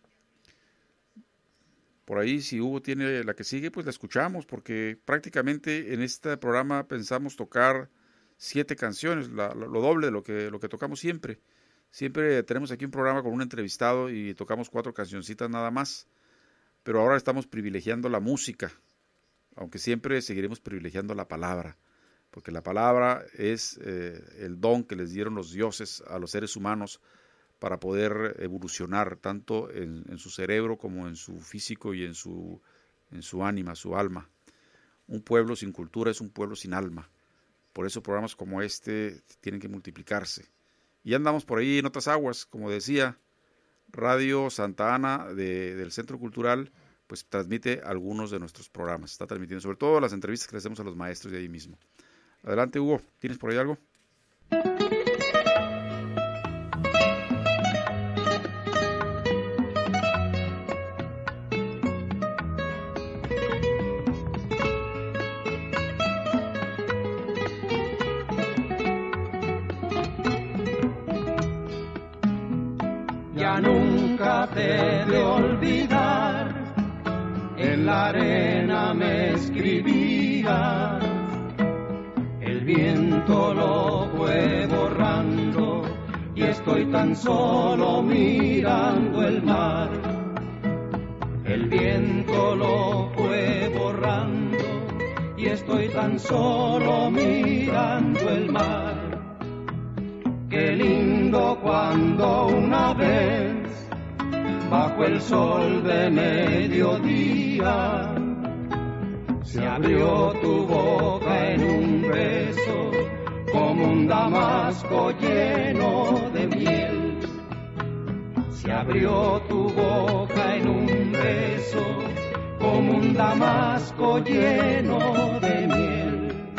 Por ahí, si Hugo tiene la que sigue, pues la escuchamos, porque prácticamente en este programa pensamos tocar siete canciones, la, lo doble de lo que, lo que tocamos siempre. Siempre tenemos aquí un programa con un entrevistado y tocamos cuatro cancioncitas nada más, pero ahora estamos privilegiando la música, aunque siempre seguiremos privilegiando la palabra, porque la palabra es eh, el don que les dieron los dioses a los seres humanos para poder evolucionar tanto en, en su cerebro como en su físico y en su, en su ánima, su alma. Un pueblo sin cultura es un pueblo sin alma. Por eso programas como este tienen que multiplicarse. Y andamos por ahí en otras aguas, como decía, Radio Santa Ana de, del Centro Cultural, pues transmite algunos de nuestros programas. Está transmitiendo sobre todo las entrevistas que le hacemos a los maestros de ahí mismo. Adelante, Hugo, ¿tienes por ahí algo? traté de olvidar, en la arena me escribías, el viento lo fue borrando y estoy tan solo mirando el mar. El viento lo fue borrando y estoy tan solo mirando el mar. Qué lindo cuando una vez, bajo el sol de mediodía, se abrió tu boca en un beso como un damasco lleno de miel. Se abrió tu boca en un beso como un damasco lleno de miel.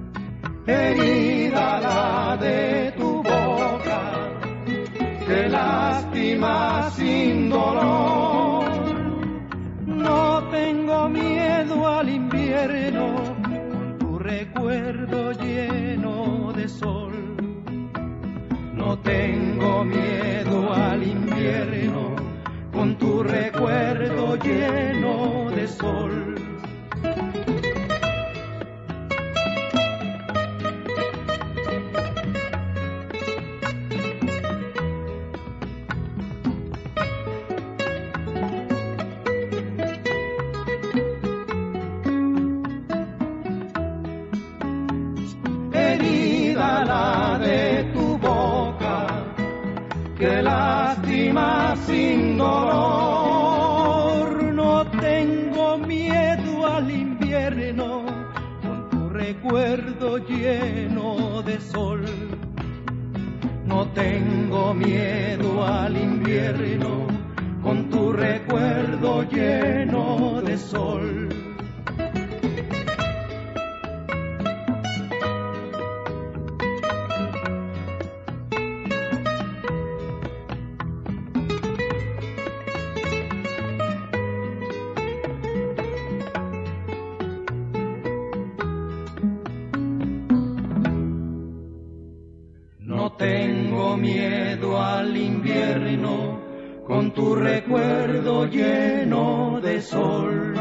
Herida la de tu boca, qué lástima sin dolor. No tengo miedo al invierno, con tu recuerdo lleno de sol. No tengo miedo al invierno, con tu recuerdo lleno de sol. Herida la de tu boca, qué lástima sin dolor. No tengo miedo al invierno, con tu recuerdo lleno de sol. No tengo miedo al invierno, con tu recuerdo lleno de sol. No tengo miedo al invierno, con tu recuerdo lleno de sol.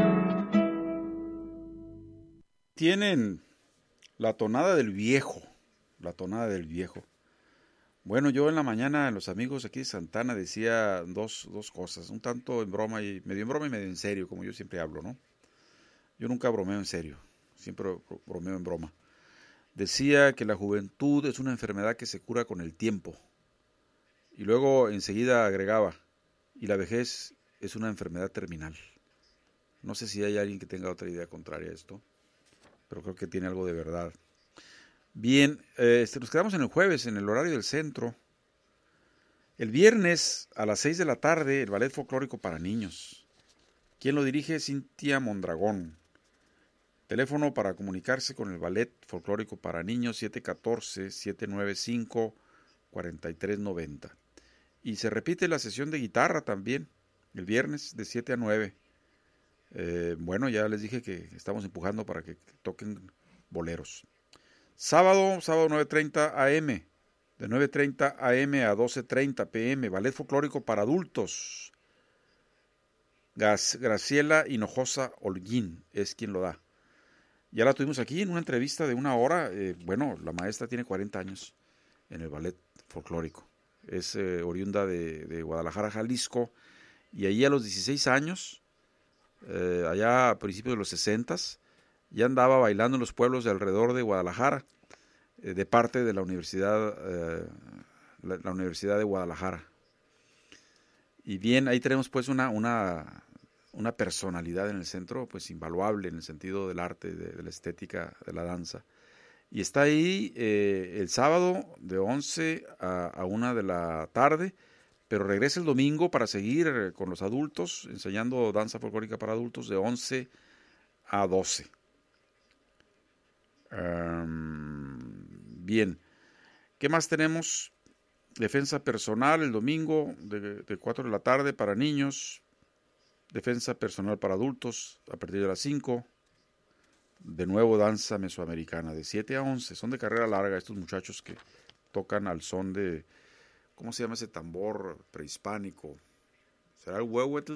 Tienen la tonada del viejo, la tonada del viejo. Bueno, yo en la mañana, los amigos aquí de Santana decía dos, dos cosas, un tanto en broma, y medio en broma y medio en serio, como yo siempre hablo, ¿no? Yo nunca bromeo en serio, siempre bromeo en broma. Decía que la juventud es una enfermedad que se cura con el tiempo. Y luego enseguida agregaba, y la vejez es una enfermedad terminal. No sé si hay alguien que tenga otra idea contraria a esto, pero creo que tiene algo de verdad. Bien, eh, este, nos quedamos en el jueves, en el horario del centro. El viernes a las seis de la tarde, el ballet folclórico para niños. ¿Quién lo dirige? Cintia Mondragón. Teléfono para comunicarse con el ballet folclórico para niños siete uno cuatro, siete nueve cinco, cuatro tres nueve cero. Y se repite la sesión de guitarra también, el viernes de siete a nueve. Eh, bueno, ya les dije que estamos empujando para que toquen boleros. Sábado, sábado nueve treinta a eme, de nueve treinta a eme a doce treinta pe eme, ballet folclórico para adultos. Graciela Hinojosa Holguín es quien lo da. Ya la tuvimos aquí en una entrevista de una hora. Eh, bueno, la maestra tiene cuarenta años en el ballet folclórico. Es eh, oriunda de, de Guadalajara, Jalisco. Y ahí a los dieciséis años, eh, allá a principios de los sesentas, ya andaba bailando en los pueblos de alrededor de Guadalajara, eh, de parte de la Universidad, eh, la, la Universidad de Guadalajara. Y bien, ahí tenemos pues una... una una personalidad en el centro, pues invaluable en el sentido del arte, de, de la estética, de la danza. Y está ahí eh, el sábado de once a una de la tarde, pero regresa el domingo para seguir con los adultos, enseñando danza folclórica para adultos de once a doce. Um, bien, ¿qué más tenemos? Defensa personal el domingo de, de cuatro de la tarde para niños. Defensa personal para adultos a partir de las cinco. De nuevo danza mesoamericana de siete a once. Son de carrera larga estos muchachos que tocan al son de, ¿cómo se llama ese tambor prehispánico? ¿Será el huehuetl?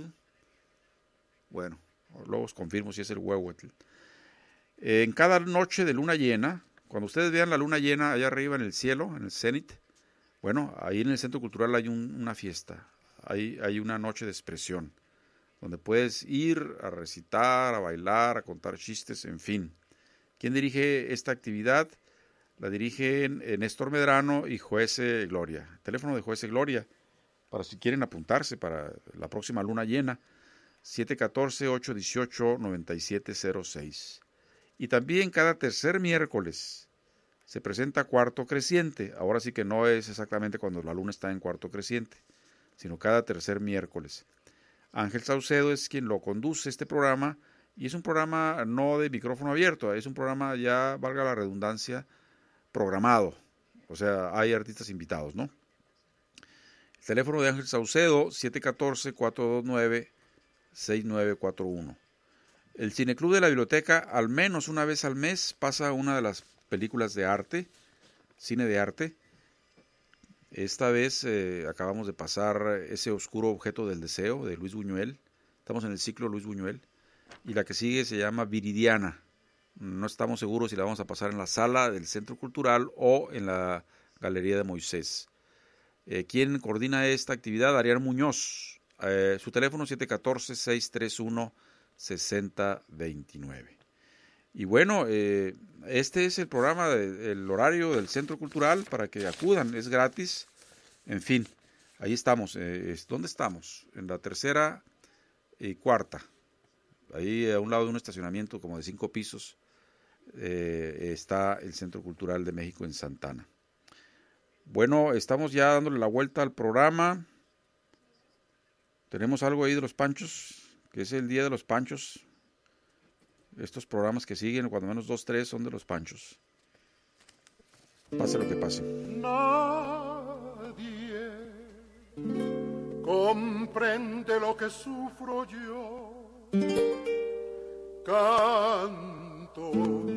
Bueno, luego os confirmo si es el huehuetl. En cada noche de luna llena, cuando ustedes vean la luna llena allá arriba en el cielo, en el cenit, bueno, ahí en el Centro Cultural hay un, una fiesta, hay, hay una noche de expresión, donde puedes ir a recitar, a bailar, a contar chistes, en fin. ¿Quién dirige esta actividad? La dirigen Néstor Medrano y Joese Gloria. El teléfono de Joese Gloria, para si quieren apuntarse para la próxima luna llena, siete uno cuatro, ocho uno ocho, nueve siete cero seis. Y también cada tercer miércoles se presenta Cuarto Creciente. Ahora sí que no es exactamente cuando la luna está en Cuarto Creciente, sino cada tercer miércoles. Ángel Saucedo es quien lo conduce este programa, y es un programa no de micrófono abierto, es un programa ya, valga la redundancia, programado. O sea, hay artistas invitados, ¿no? El teléfono de Ángel Saucedo, siete uno cuatro, cuatro dos nueve, seis nueve cuatro uno. El Cineclub de la Biblioteca, al menos una vez al mes, pasa una de las películas de arte, cine de arte. Esta vez eh, acabamos de pasar Ese oscuro objeto del deseo, de Luis Buñuel. Estamos en el ciclo Luis Buñuel. Y la que sigue se llama Viridiana. No estamos seguros si la vamos a pasar en la sala del Centro Cultural o en la Galería de Moisés. Eh, ¿Quién coordina esta actividad? Arián Muñoz. Eh, su teléfono siete uno cuatro, seis tres uno, seis cero dos nueve. Y bueno, eh, este es el programa, de, el horario del Centro Cultural para que acudan, es gratis. En fin, ahí estamos. Eh, ¿Dónde estamos? En la tercera y cuarta. Ahí a un lado de un estacionamiento como de cinco pisos eh, está el Centro Cultural de México en Santana. Bueno, estamos ya dándole la vuelta al programa. Tenemos algo ahí de los Panchos, que es el Día de los Panchos. Estos programas que siguen, cuando menos dos, tres, son de los Panchos. Pase lo que pase. Nadie comprende lo que sufro yo. Canto,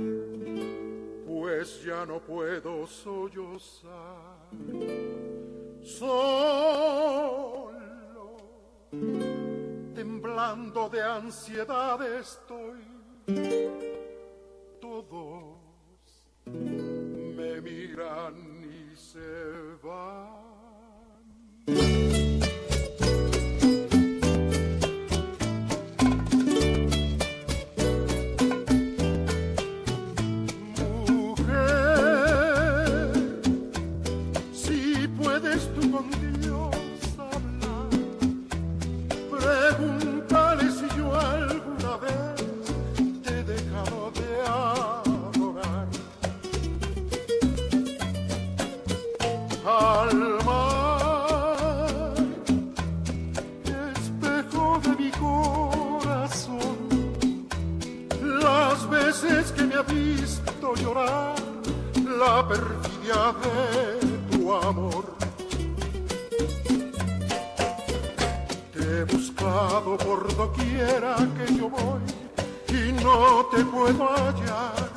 pues ya no puedo sollozar. Solo, temblando de ansiedad estoy. Todos me miran y se van. La perfidia de tu amor. Te he buscado por doquiera que yo voy y no te puedo hallar.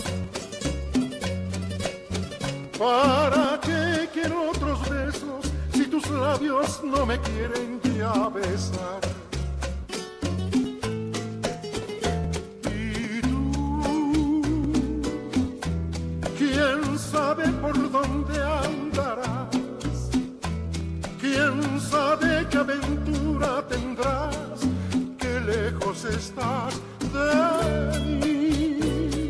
¿Para qué quiero otros besos si tus labios no me quieren ya besar? ¿Por dónde andarás? ¿Quién sabe qué aventura tendrás? Qué lejos estás de mí.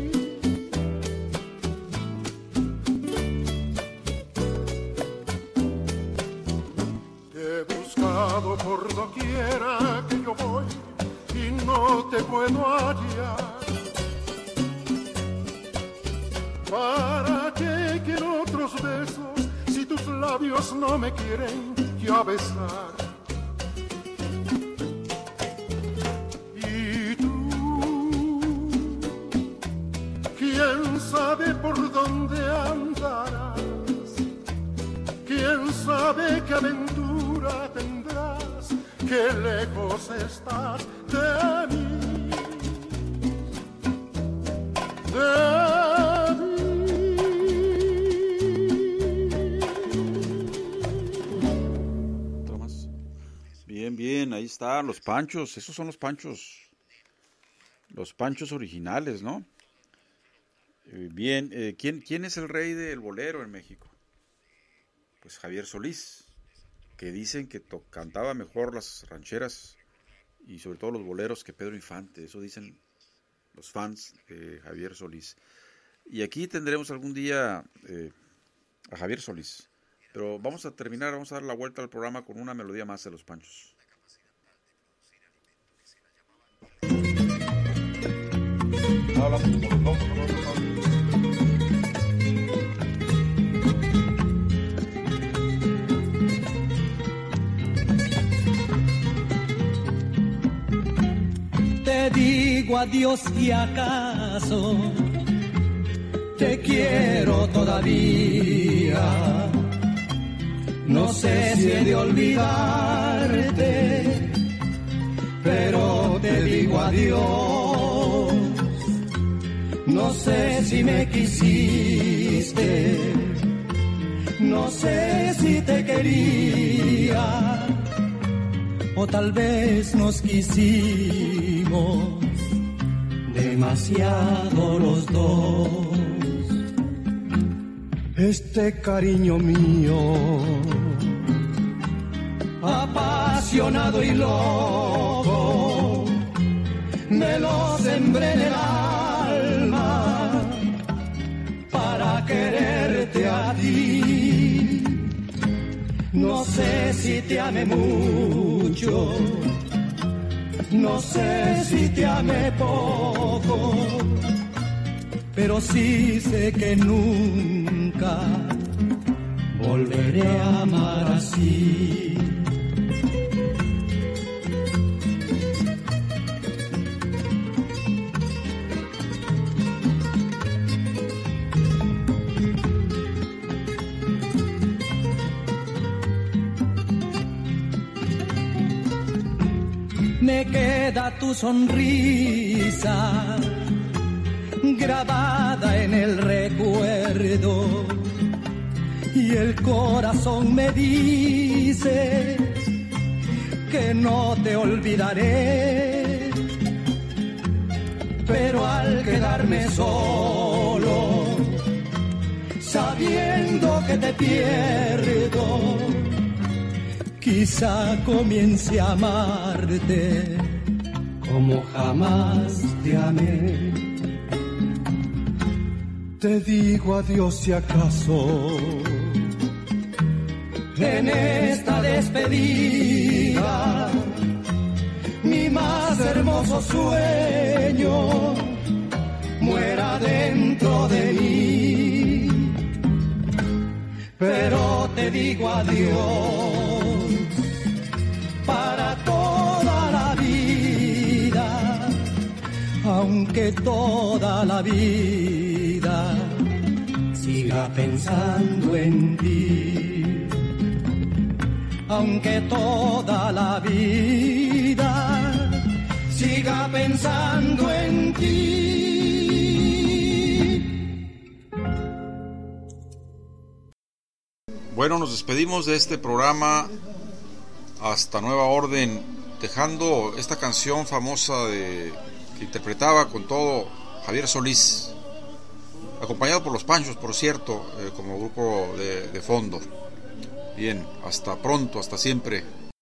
Te he buscado por doquiera que yo voy y no te puedo hallar. ¿Para qué quiero otros besos si tus labios no me quieren ya besar? Y tú, ¿quién sabe por dónde andarás? ¿Quién sabe qué aventura tendrás? Qué lejos estás de mí, de Bien, ahí están los panchos, esos son los panchos, los panchos originales, ¿no? Eh, bien, eh, ¿quién, ¿quién es el rey del bolero en México? Pues Javier Solís, que dicen que to- cantaba mejor las rancheras y sobre todo los boleros que Pedro Infante, eso dicen los fans de Javier Solís. Y aquí tendremos algún día eh, a Javier Solís, pero vamos a terminar, vamos a dar la vuelta al programa con una melodía más de los panchos. Te digo adiós y acaso te quiero todavía. No sé si he de olvidarte, pero te digo adiós. No sé si me quisiste, no sé si te quería, o tal vez nos quisimos demasiado los dos. Este cariño mío, apasionado y loco, me lo sembré en el alma para quererte a ti. No sé si te amé mucho, no sé si te amé poco, pero sí sé que nunca volveré a amar así. Me queda tu sonrisa grabada en el recuerdo y el corazón me dice que no te olvidaré, pero al quedarme solo, sabiendo que te pierdo, quizá comience a amarte como jamás te amé. Te digo adiós si acaso en esta despedida mi más hermoso sueño muera dentro de mí, pero te digo adiós para toda la vida, aunque toda la vida siga pensando en ti, aunque toda la vida siga pensando en ti. Bueno, nos despedimos de este programa hasta nueva orden, dejando esta canción famosa de, que interpretaba con todo Javier Solís, acompañado por los Panchos, por cierto, eh, como grupo de, de fondo. Bien, hasta pronto, hasta siempre.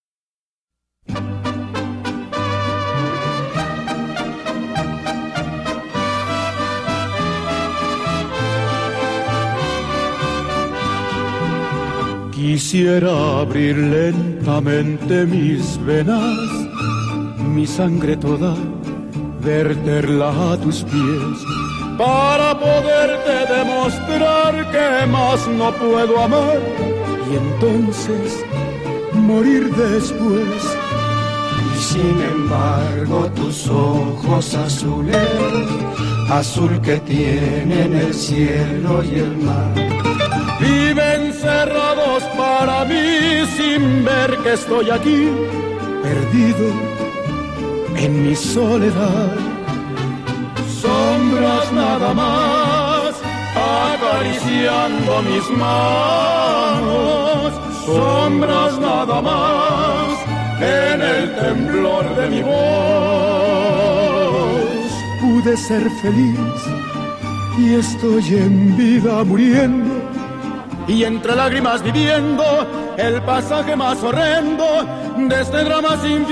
Quisiera abrir lentamente mis venas, mi sangre toda, verterla a tus pies, para poderte demostrar que más no puedo amar, y entonces morir después. Y sin embargo tus ojos azules, azul que tienen el cielo y el mar, viven cerrados para mí sin ver que estoy aquí, perdido en mi soledad. Sombras nada más, acariciando mis manos, sombras nada más, en el temblor de mi voz. Pude ser feliz y estoy en vida muriendo, y entre lágrimas viviendo el pasaje más horrendo de este drama sin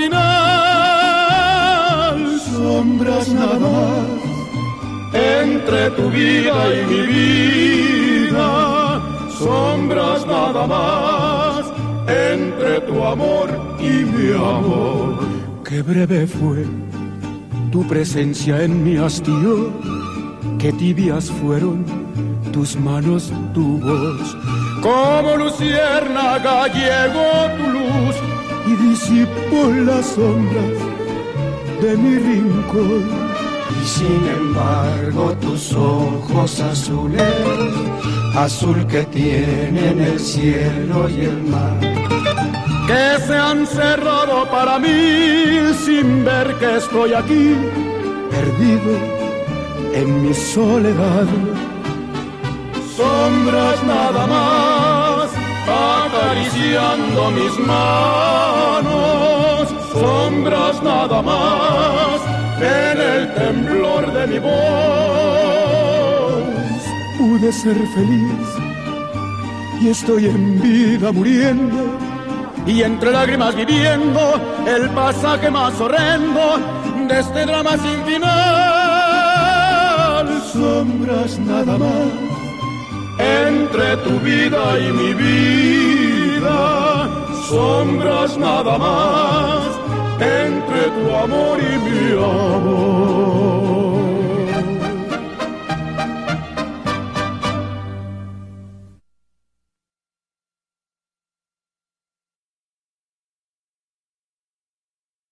final. Sombras nada más entre tu vida y mi vida, sombras nada más entre tu amor y mi amor. Qué breve fue tu presencia en mi hastío, qué tibias fueron tus manos, tu voz. Como luciérnaga llegó tu luz y disipó las sombras de mi rincón. Y sin embargo tus ojos azules, azul que tienen el cielo y el mar, que se han cerrado para mí sin ver que estoy aquí, perdido en mi soledad. Sombras nada más acariciando mis manos, sombras nada más en el temblor de mi voz. Pude ser feliz y estoy en vida muriendo, y entre lágrimas viviendo el pasaje más horrendo de este drama sin final. Sombras nada más entre tu vida y mi vida, sombras nada más entre tu amor y mi amor.